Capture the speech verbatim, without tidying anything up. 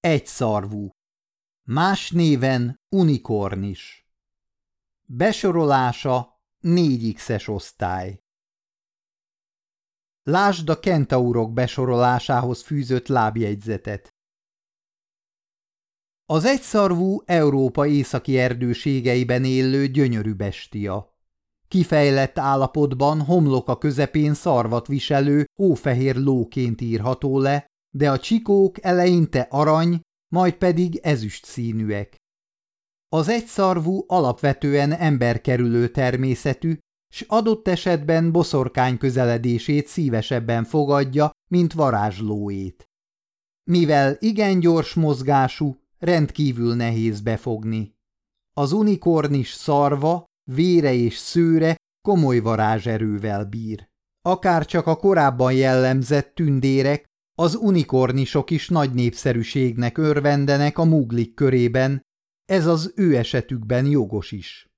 Egyszarvú. Más néven unikornis. Besorolása négy X-es osztály. Lásd a kentaurok besorolásához fűzött lábjegyzetet. Az egyszarvú Európa északi erdőségeiben élő gyönyörű bestia. Kifejlett állapotban homloka közepén szarvat viselő hófehér lóként írható le, de a csikók eleinte arany, majd pedig ezüst színűek. Az egyszarvú alapvetően emberkerülő természetű, s adott esetben boszorkány közeledését szívesebben fogadja, mint varázslóét. Mivel igen gyors mozgású, rendkívül nehéz befogni. Az unikornis szarva, vére és szőre komoly varázserővel bír. Akárcsak a korábban jellemzett tündérek, az unikornisok is nagy népszerűségnek örvendenek a muglik körében, ez az ő esetükben jogos is.